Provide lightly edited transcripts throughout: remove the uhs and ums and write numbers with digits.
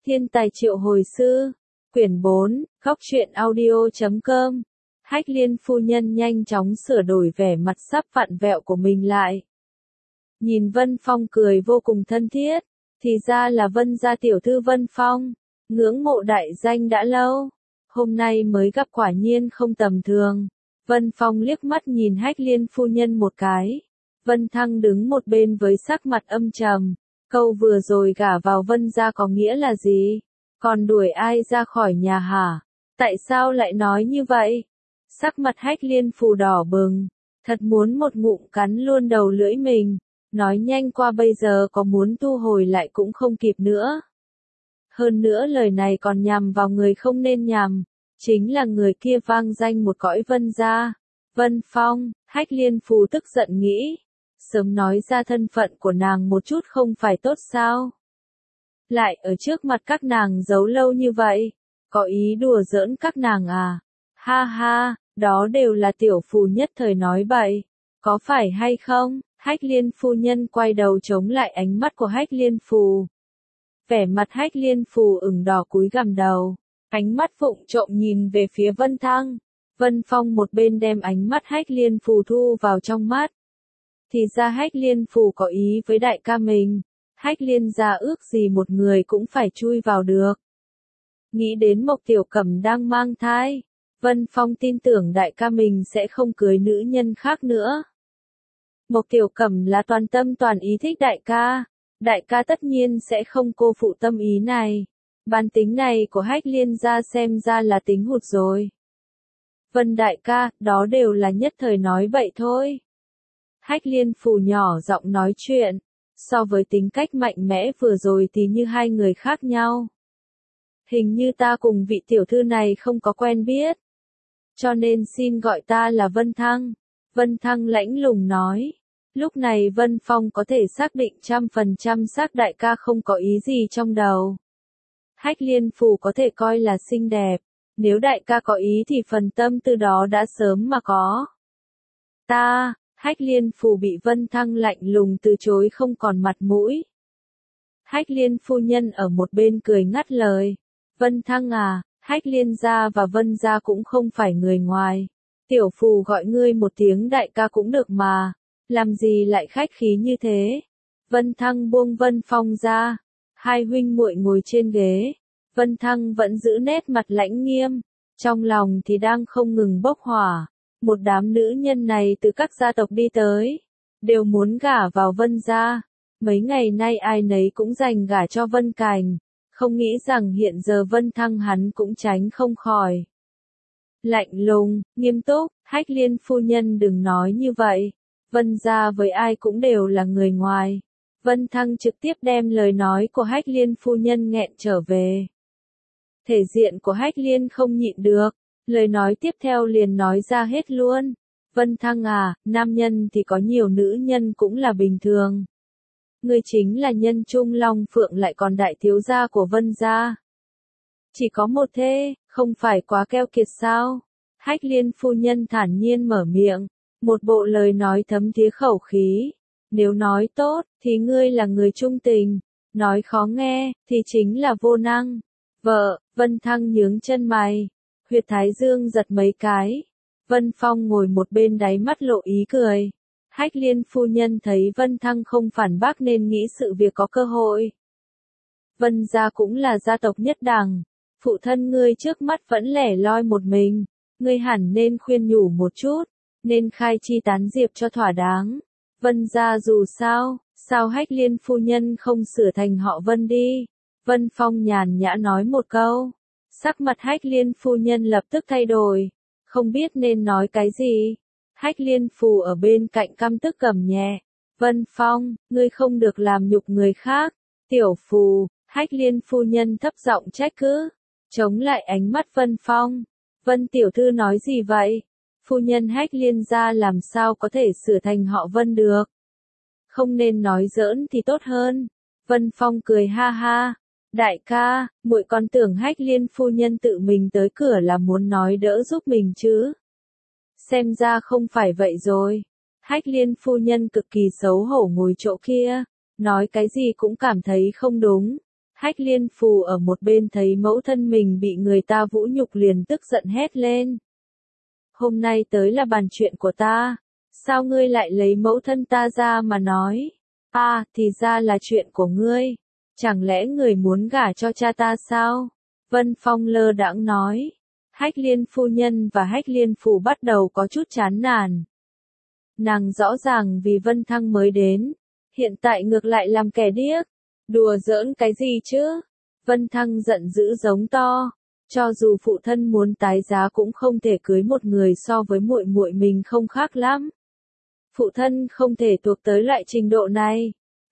Thiên tài triệu hồi sư, quyển 4, góc truyện audio.com. Hách Liên phu nhân nhanh chóng sửa đổi vẻ mặt sắp vặn vẹo của mình lại. Nhìn Vân Phong cười vô cùng thân thiết, thì ra là Vân gia tiểu thư Vân Phong, ngưỡng mộ đại danh đã lâu, hôm nay mới gặp quả nhiên không tầm thường. Vân Phong liếc mắt nhìn Hách Liên phu nhân một cái. Vân Thăng đứng một bên với sắc mặt âm trầm. Câu vừa rồi gả vào Vân gia có nghĩa là gì? Còn đuổi ai ra khỏi nhà hả? Tại sao lại nói như vậy? Sắc mặt Hách Liên phù đỏ bừng, thật muốn một ngụm cắn luôn đầu lưỡi mình. Nói nhanh qua bây giờ có muốn thu hồi lại cũng không kịp nữa. Hơn nữa lời này còn nhằm vào người không nên nhằm, chính là người kia vang danh một cõi Vân gia. Vân Phong, Hách Liên phù tức giận nghĩ. Sớm nói ra thân phận của nàng một chút không phải tốt sao? Lại ở trước mặt các nàng giấu lâu như vậy, có ý đùa giỡn các nàng à? Ha ha, đó đều là tiểu phù nhất thời nói bậy, có phải hay không? Hách Liên phu nhân quay đầu chống lại ánh mắt của Hách Liên phù. Vẻ mặt Hách Liên phù ửng đỏ cúi gằm đầu, ánh mắt vụng trộm nhìn về phía Vân Thăng. Vân Phong một bên đem ánh mắt Hách Liên phù thu vào trong mắt. Thì ra Hách Liên phù có ý với đại ca mình, Hách Liên gia ước gì một người cũng phải chui vào được. Nghĩ đến Mộc Tiểu Cẩm đang mang thai, Vân Phong tin tưởng đại ca mình sẽ không cưới nữ nhân khác nữa. Mộc Tiểu Cẩm là toàn tâm toàn ý thích đại ca tất nhiên sẽ không cô phụ tâm ý này. Bản tính này của Hách Liên gia xem ra là tính hụt rồi. Vân đại ca, đó đều là nhất thời nói bậy thôi. Hách Liên phù nhỏ giọng nói chuyện, so với tính cách mạnh mẽ vừa rồi thì như hai người khác nhau. Hình như ta cùng vị tiểu thư này không có quen biết, cho nên xin gọi ta là Vân Thăng. Vân Thăng lãnh lùng nói. Lúc này Vân Phong có thể xác định 100% xác đại ca không có ý gì trong đầu. Hách Liên phù có thể coi là xinh đẹp, nếu đại ca có ý thì phần tâm tư đó đã sớm mà có. Hách Liên phù bị Vân Thăng lạnh lùng từ chối không còn mặt mũi. Hách Liên phu nhân ở một bên cười ngắt lời. Vân Thăng à, Hách Liên gia và Vân gia cũng không phải người ngoài. Tiểu phù gọi ngươi một tiếng đại ca cũng được mà, làm gì lại khách khí như thế. Vân Thăng buông Vân Phong ra. Hai huynh muội ngồi trên ghế. Vân Thăng vẫn giữ nét mặt lãnh nghiêm, trong lòng thì đang không ngừng bốc hỏa. Một đám nữ nhân này từ các gia tộc đi tới, đều muốn gả vào Vân gia. Mấy ngày nay ai nấy cũng dành gả cho Vân Cảnh, không nghĩ rằng hiện giờ Vân Thăng hắn cũng tránh không khỏi. Lạnh lùng, nghiêm túc, Hách Liên phu nhân đừng nói như vậy. Vân gia với ai cũng đều là người ngoài. Vân Thăng trực tiếp đem lời nói của Hách Liên phu nhân nghẹn trở về. Thể diện của Hách Liên không nhịn được. Lời nói tiếp theo liền nói ra hết luôn. Vân Thăng à, nam nhân thì có nhiều nữ nhân cũng là bình thường. Ngươi chính là nhân trung long phượng lại còn đại thiếu gia của Vân gia. Chỉ có một thế, không phải quá keo kiệt sao? Hách Liên phu nhân thản nhiên mở miệng, một bộ lời nói thấm thía khẩu khí. Nếu nói tốt, thì ngươi là người trung tình. Nói khó nghe, thì chính là vô năng. Vợ, Vân Thăng nhướng chân mày. Huyệt thái dương giật mấy cái. Vân Phong ngồi một bên đáy mắt lộ ý cười. Hách Liên phu nhân thấy Vân Thăng không phản bác nên nghĩ sự việc có cơ hội. Vân gia cũng là gia tộc nhất đẳng. Phụ thân ngươi trước mắt vẫn lẻ loi một mình. Ngươi hẳn nên khuyên nhủ một chút. Nên khai chi tán diệp cho thỏa đáng. Vân gia dù sao, sao Hách Liên phu nhân không sửa thành họ Vân đi. Vân Phong nhàn nhã nói một câu. Sắc mặt Hách Liên phu nhân lập tức thay đổi, không biết nên nói cái gì. Hách Liên phù ở bên cạnh căm tức gầm nhẹ. Vân Phong, ngươi không được làm nhục người khác. Tiểu phù, Hách Liên phu nhân thấp giọng trách cứ, chống lại ánh mắt Vân Phong. Vân tiểu thư nói gì vậy? Phu nhân Hách Liên gia làm sao có thể sửa thành họ Vân được? Không nên nói giỡn thì tốt hơn. Vân Phong cười ha ha. Đại ca, muội còn tưởng Hách Liên phu nhân tự mình tới cửa là muốn nói đỡ giúp mình chứ. Xem ra không phải vậy rồi. Hách Liên phu nhân cực kỳ xấu hổ ngồi chỗ kia, nói cái gì cũng cảm thấy không đúng. Hách Liên Phù ở một bên thấy mẫu thân mình bị người ta vũ nhục liền tức giận hét lên. Hôm nay tới là bàn chuyện của ta, sao ngươi lại lấy mẫu thân ta ra mà nói? À, thì ra là chuyện của ngươi, chẳng lẽ người muốn gả cho cha ta sao? Vân Phong lơ đãng nói. Hách Liên phu nhân và Hách Liên Phù bắt đầu có chút chán nản. Nàng rõ ràng vì Vân Thăng mới đến, hiện tại ngược lại làm kẻ điếc. Đùa giỡn cái gì chứ? Vân Thăng giận dữ giống to. Cho dù phụ thân muốn tái giá cũng không thể cưới một người so với muội muội mình không khác lắm. Phụ thân không thể thuộc tới loại trình độ này.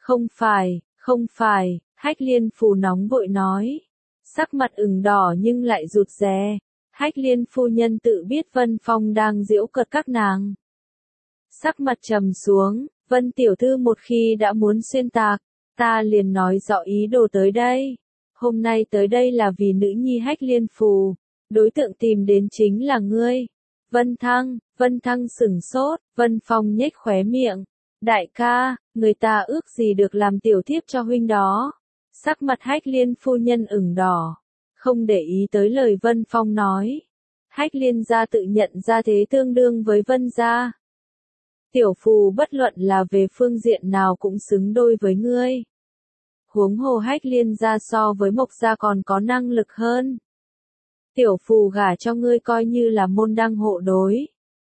Không phải, Hách Liên Phù nóng vội nói. Sắc mặt ửng đỏ nhưng lại rụt rè. Hách Liên phu nhân tự biết Vân Phong đang giễu cợt các nàng. Sắc mặt trầm xuống, Vân tiểu thư một khi đã muốn xuyên tạc, ta liền nói rõ ý đồ tới đây. Hôm nay tới đây là vì nữ nhi Hách Liên Phù, đối tượng tìm đến chính là ngươi. Vân Thăng sửng sốt, Vân Phong nhếch khóe miệng. Đại ca, người ta ước gì được làm tiểu thiếp cho huynh đó. Sắc mặt Hách Liên phu nhân ửng đỏ, không để ý tới lời Vân Phong nói. Hách Liên gia tự nhận ra thế tương đương với Vân gia. Tiểu Phù bất luận là về phương diện nào cũng xứng đôi với ngươi. Huống hồ Hách Liên gia so với Mộc gia còn có năng lực hơn. Tiểu Phù gả cho ngươi coi như là môn đăng hộ đối.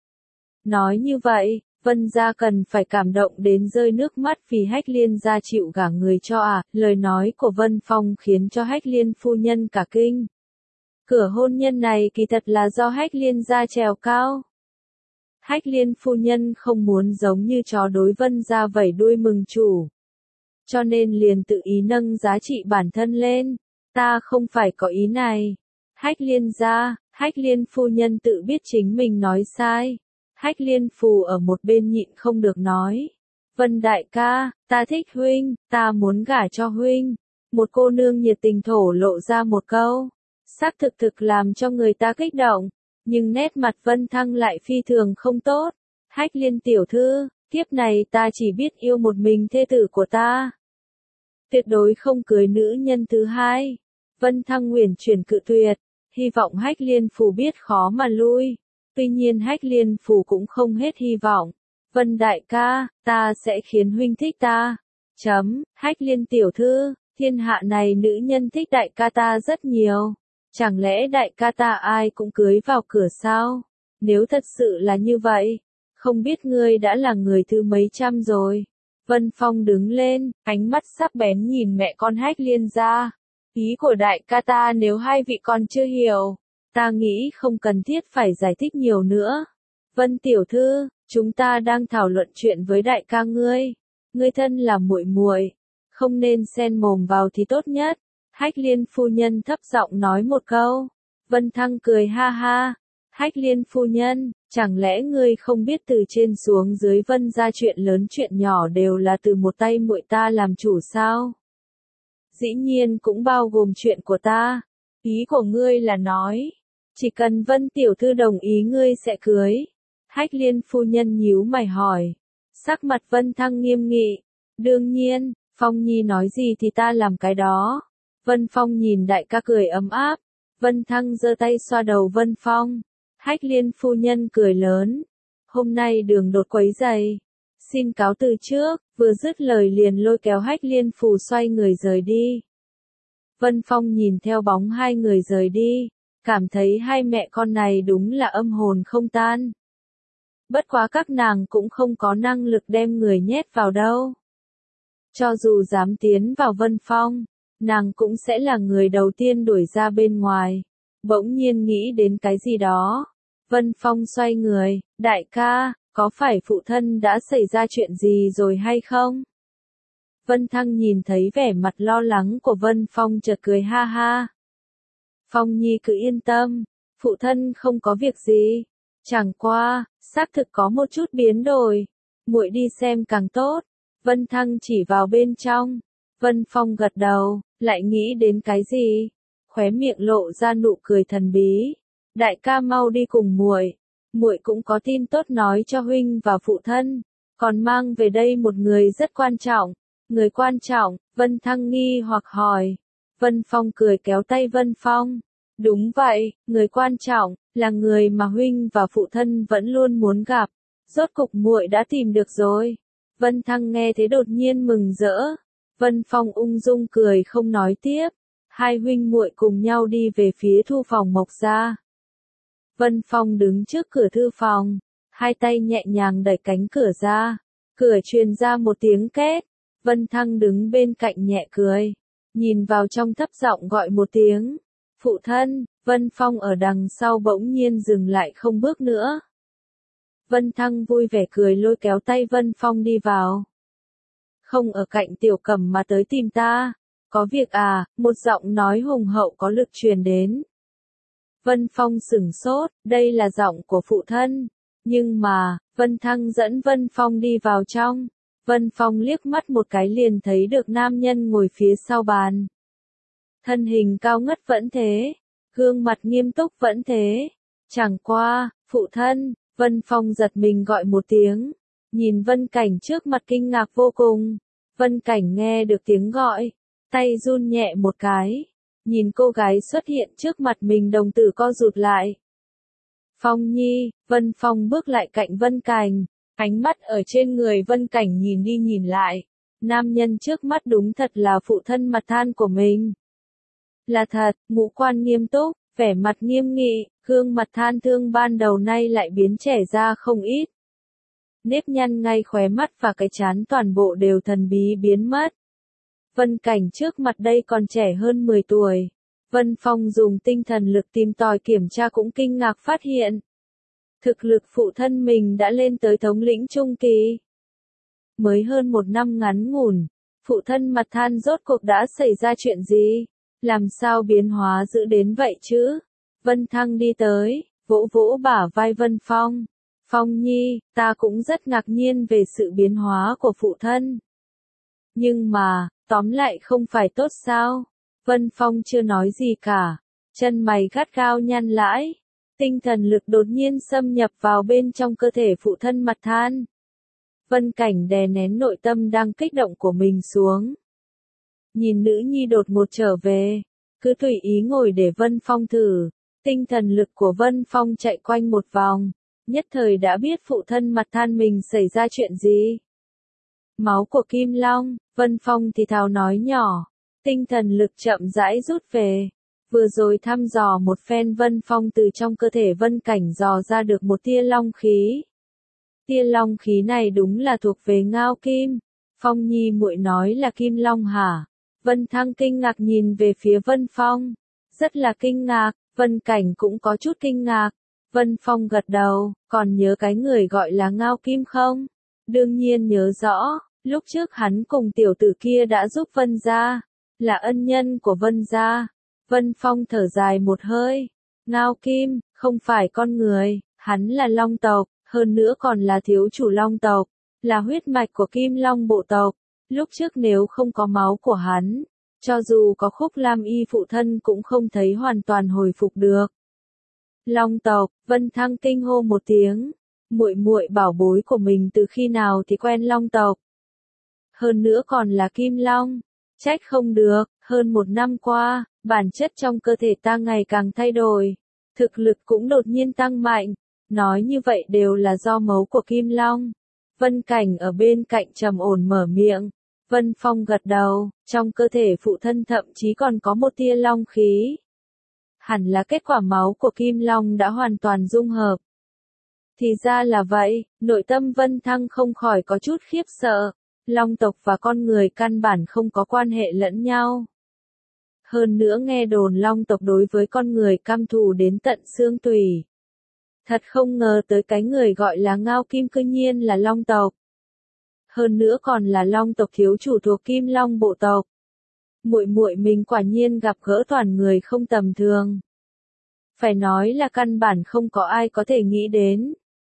Nói như vậy, Vân gia cần phải cảm động đến rơi nước mắt vì Hách Liên gia chịu gả người cho à, lời nói của Vân Phong khiến cho Hách Liên phu nhân cả kinh. Cửa hôn nhân này kỳ thật là do Hách Liên gia trèo cao. Hách Liên phu nhân không muốn giống như chó đối Vân gia vẩy đuôi mừng chủ. Cho nên liền tự ý nâng giá trị bản thân lên. Ta không phải có ý này. Hách Liên gia, Hách Liên phu nhân tự biết chính mình nói sai. Hách Liên Phù ở một bên nhịn không được nói. Vân đại ca, ta thích huynh, ta muốn gả cho huynh. Một cô nương nhiệt tình thổ lộ ra một câu. Xác thực làm cho người ta kích động. Nhưng nét mặt Vân Thăng lại phi thường không tốt. Hách Liên tiểu thư, kiếp này ta chỉ biết yêu một mình thê tử của ta. Tuyệt đối không cưới nữ nhân thứ hai. Vân Thăng uyển chuyển cự tuyệt, hy vọng Hách Liên Phù biết khó mà lui. Tuy nhiên Hách Liên Phù cũng không hết hy vọng. Vân đại ca, ta sẽ khiến huynh thích ta. Hách Liên tiểu thư, thiên hạ này nữ nhân thích đại ca ta rất nhiều. Chẳng lẽ đại ca ta ai cũng cưới vào cửa sao? Nếu thật sự là như vậy, không biết ngươi đã là người thứ mấy trăm rồi. Vân Phong đứng lên, ánh mắt sắc bén nhìn mẹ con Hách Liên gia. Ý của đại ca ta nếu hai vị còn chưa hiểu, ta nghĩ không cần thiết phải giải thích nhiều nữa. Vân tiểu thư, chúng ta đang thảo luận chuyện với đại ca ngươi. Ngươi thân là muội muội, không nên xen mồm vào thì tốt nhất. Hách Liên phu nhân thấp giọng nói một câu. Vân Thăng cười ha ha. Hách Liên phu nhân, chẳng lẽ ngươi không biết từ trên xuống dưới Vân gia chuyện lớn chuyện nhỏ đều là từ một tay muội ta làm chủ sao? Dĩ nhiên cũng bao gồm chuyện của ta. Ý của ngươi là nói, chỉ cần Vân tiểu thư đồng ý ngươi sẽ cưới. Hách Liên phu nhân nhíu mày hỏi. Sắc mặt Vân Thăng nghiêm nghị. Đương nhiên, Phong Nhi nói gì thì ta làm cái đó. Vân Phong nhìn đại ca cười ấm áp. Vân Thăng giơ tay xoa đầu Vân Phong. Hách Liên phu nhân cười lớn. Hôm nay đường đột quấy rầy. Xin cáo từ trước, vừa dứt lời liền lôi kéo Hách Liên Phù xoay người rời đi. Vân Phong nhìn theo bóng hai người rời đi, cảm thấy hai mẹ con này đúng là âm hồn không tan. Bất quá các nàng cũng không có năng lực đem người nhét vào đâu. Cho dù dám tiến vào Vân Phong, nàng cũng sẽ là người đầu tiên đuổi ra bên ngoài. Bỗng nhiên nghĩ đến cái gì đó. Vân Phong xoay người, đại ca, có phải phụ thân đã xảy ra chuyện gì rồi hay không? Vân Thăng nhìn thấy vẻ mặt lo lắng của Vân Phong chợt cười ha ha. Phong Nhi cứ yên tâm, phụ thân không có việc gì. Chẳng qua, xác thực có một chút biến đổi. Muội đi xem càng tốt. Vân Thăng chỉ vào bên trong. Vân Phong gật đầu, lại nghĩ đến cái gì? Khóe miệng lộ ra nụ cười thần bí. Đại ca mau đi cùng muội. Muội cũng có tin tốt nói cho huynh và phụ thân, còn mang về đây một người rất quan trọng. Người quan trọng? Vân Thăng nghi hoặc hỏi. Vân Phong cười kéo tay Vân Phong. Đúng vậy, người quan trọng, là người mà huynh và phụ thân vẫn luôn muốn gặp. Rốt cục muội đã tìm được rồi. Vân Thăng nghe thế đột nhiên mừng rỡ. Vân Phong ung dung cười không nói tiếp. Hai huynh muội cùng nhau đi về phía thư phòng Mộc gia. Vân Phong đứng trước cửa thư phòng, hai tay nhẹ nhàng đẩy cánh cửa ra. Cửa truyền ra một tiếng két. Vân Thăng đứng bên cạnh nhẹ cười, nhìn vào trong thấp giọng gọi một tiếng. Phụ thân. Vân Phong ở đằng sau bỗng nhiên dừng lại không bước nữa. Vân Thăng vui vẻ cười lôi kéo tay Vân Phong đi vào. Không ở cạnh Tiểu Cẩm mà tới tìm ta. Có việc à? Một giọng nói hùng hậu có lực truyền đến. Vân Phong sửng sốt, đây là giọng của phụ thân. Nhưng mà, Vân Thăng dẫn Vân Phong đi vào trong. Vân Phong liếc mắt một cái liền thấy được nam nhân ngồi phía sau bàn. Thân hình cao ngất vẫn thế, gương mặt nghiêm túc vẫn thế. Chẳng qua, phụ thân. Vân Phong giật mình gọi một tiếng, nhìn Vân Cảnh trước mặt kinh ngạc vô cùng. Vân Cảnh nghe được tiếng gọi, tay run nhẹ một cái, nhìn cô gái xuất hiện trước mặt mình đồng tử co rụt lại. Phong Nhi. Vân Phong bước lại cạnh Vân Cảnh, ánh mắt ở trên người Vân Cảnh nhìn đi nhìn lại. Nam nhân trước mắt đúng thật là phụ thân mặt than của mình. Là thật, ngũ quan nghiêm túc, vẻ mặt nghiêm nghị, gương mặt than thương ban đầu nay lại biến trẻ ra không ít. Nếp nhăn ngay khóe mắt và cái trán toàn bộ đều thần bí biến mất. Vân Cảnh trước mặt đây còn trẻ hơn 10 tuổi. Vân Phong dùng tinh thần lực tìm tòi kiểm tra cũng kinh ngạc phát hiện. Thực lực phụ thân mình đã lên tới thống lĩnh trung kỳ. Mới hơn một năm ngắn ngủn, phụ thân mặt than rốt cuộc đã xảy ra chuyện gì? Làm sao biến hóa dữ đến vậy chứ? Vân Thăng đi tới, vỗ vỗ bả vai Vân Phong. Phong Nhi, ta cũng rất ngạc nhiên về sự biến hóa của phụ thân. Nhưng mà, tóm lại không phải tốt sao? Vân Phong chưa nói gì cả. Chân mày gắt gao nhăn lại. Tinh thần lực đột nhiên xâm nhập vào bên trong cơ thể phụ thân mặt than. Vân Cảnh đè nén nội tâm đang kích động của mình xuống. Nhìn nữ nhi đột ngột trở về, cứ tùy ý ngồi để Vân Phong thử. Tinh thần lực của Vân Phong chạy quanh một vòng, nhất thời đã biết phụ thân mặt than mình xảy ra chuyện gì. Máu của Kim Long. Vân Phong thì thào nói nhỏ. Tinh thần lực chậm rãi rút về. Vừa rồi thăm dò một phen Vân Phong từ trong cơ thể Vân Cảnh dò ra được một tia long khí. Tia long khí này đúng là thuộc về Ngao Kim. Phong Nhi muội nói là Kim Long hả? Vân Thăng kinh ngạc nhìn về phía Vân Phong. Rất là kinh ngạc, Vân Cảnh cũng có chút kinh ngạc. Vân Phong gật đầu, còn nhớ cái người gọi là Ngao Kim không? Đương nhiên nhớ rõ, lúc trước hắn cùng tiểu tử kia đã giúp Vân gia, là ân nhân của Vân gia. Vân Phong thở dài một hơi. Ngao Kim, không phải con người, hắn là Long tộc, hơn nữa còn là thiếu chủ Long tộc, là huyết mạch của Kim Long bộ tộc. Lúc trước nếu không có máu của hắn, cho dù có Khúc Lam Y phụ thân cũng không thấy hoàn toàn hồi phục được. Long tộc. Vân Thăng kinh hô một tiếng. Muội muội bảo bối của mình từ khi nào thì quen Long tộc. Hơn nữa còn là Kim Long. Trách không được, hơn một năm qua, bản chất trong cơ thể ta ngày càng thay đổi. Thực lực cũng đột nhiên tăng mạnh. Nói như vậy đều là do máu của Kim Long. Vân Cảnh ở bên cạnh trầm ổn mở miệng. Vân Phong gật đầu, trong cơ thể phụ thân thậm chí còn có một tia long khí. Hẳn là kết quả máu của Kim Long đã hoàn toàn dung hợp. Thì ra là vậy, nội tâm Vân Thăng không khỏi có chút khiếp sợ. Long tộc và con người căn bản không có quan hệ lẫn nhau. Hơn nữa nghe đồn Long tộc đối với con người căm thù đến tận xương tủy. Thật không ngờ tới cái người gọi là Ngao Kim cư nhiên là Long tộc. Hơn nữa còn là Long tộc thiếu chủ thuộc Kim Long bộ tộc. Muội muội mình quả nhiên gặp gỡ toàn người không tầm thường. Phải nói là căn bản không có ai có thể nghĩ đến.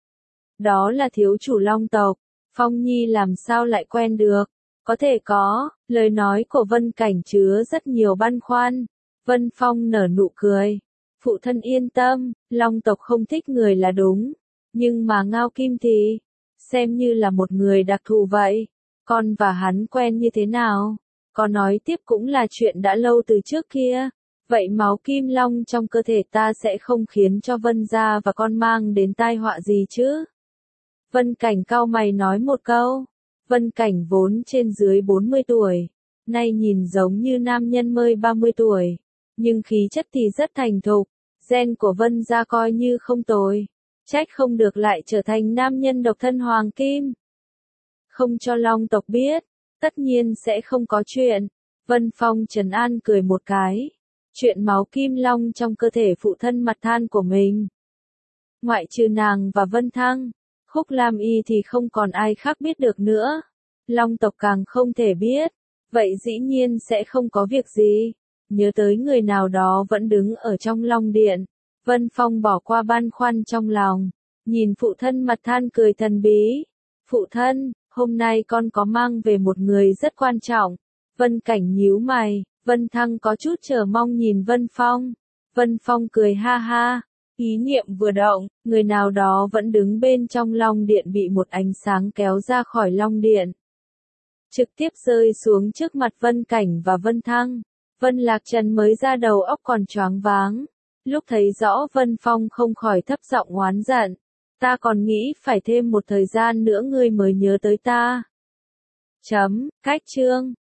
Đó là thiếu chủ Long tộc. Phong Nhi làm sao lại quen được? Có thể có, lời nói của Vân Cảnh chứa rất nhiều băn khoăn. Vân Phong nở nụ cười. Phụ thân yên tâm, Long tộc không thích người là đúng. Nhưng mà Ngao Kim thì, xem như là một người đặc thù vậy. Con và hắn quen như thế nào? Có nói tiếp cũng là chuyện đã lâu từ trước kia. Vậy máu kim long trong cơ thể ta sẽ không khiến cho Vân gia và con mang đến tai họa gì chứ? Vân Cảnh cau mày nói một câu. Vân Cảnh vốn trên dưới 40 tuổi, nay nhìn giống như nam nhân mới 30 tuổi, nhưng khí chất thì rất thành thục, gen của Vân gia coi như không tồi, trách không được lại trở thành nam nhân độc thân hoàng kim. Không cho Long tộc biết, tất nhiên sẽ không có chuyện. Vân Phong trấn an cười một cái. Chuyện máu kim long trong cơ thể phụ thân mặt than của mình. Ngoại trừ nàng và Vân Thăng, Khúc Lam Y thì không còn ai khác biết được nữa. Long tộc càng không thể biết. Vậy dĩ nhiên sẽ không có việc gì. Nhớ tới người nào đó vẫn đứng ở trong Long Điện. Vân Phong bỏ qua băn khoăn trong lòng. Nhìn phụ thân mặt than cười thần bí. Phụ thân, hôm nay con có mang về một người rất quan trọng. Vân Cảnh nhíu mày. Vân Thăng có chút chờ mong nhìn Vân Phong. Vân Phong cười ha ha. Ý niệm vừa động, người nào đó vẫn đứng bên trong Long Điện bị một ánh sáng kéo ra khỏi Long Điện. Trực tiếp rơi xuống trước mặt Vân Cảnh và Vân Thăng. Vân Lạc Trần mới ra đầu óc còn choáng váng. Lúc thấy rõ Vân Phong không khỏi thấp giọng oán giận. Ta còn nghĩ phải thêm một thời gian nữa ngươi mới nhớ tới ta. Cách chương.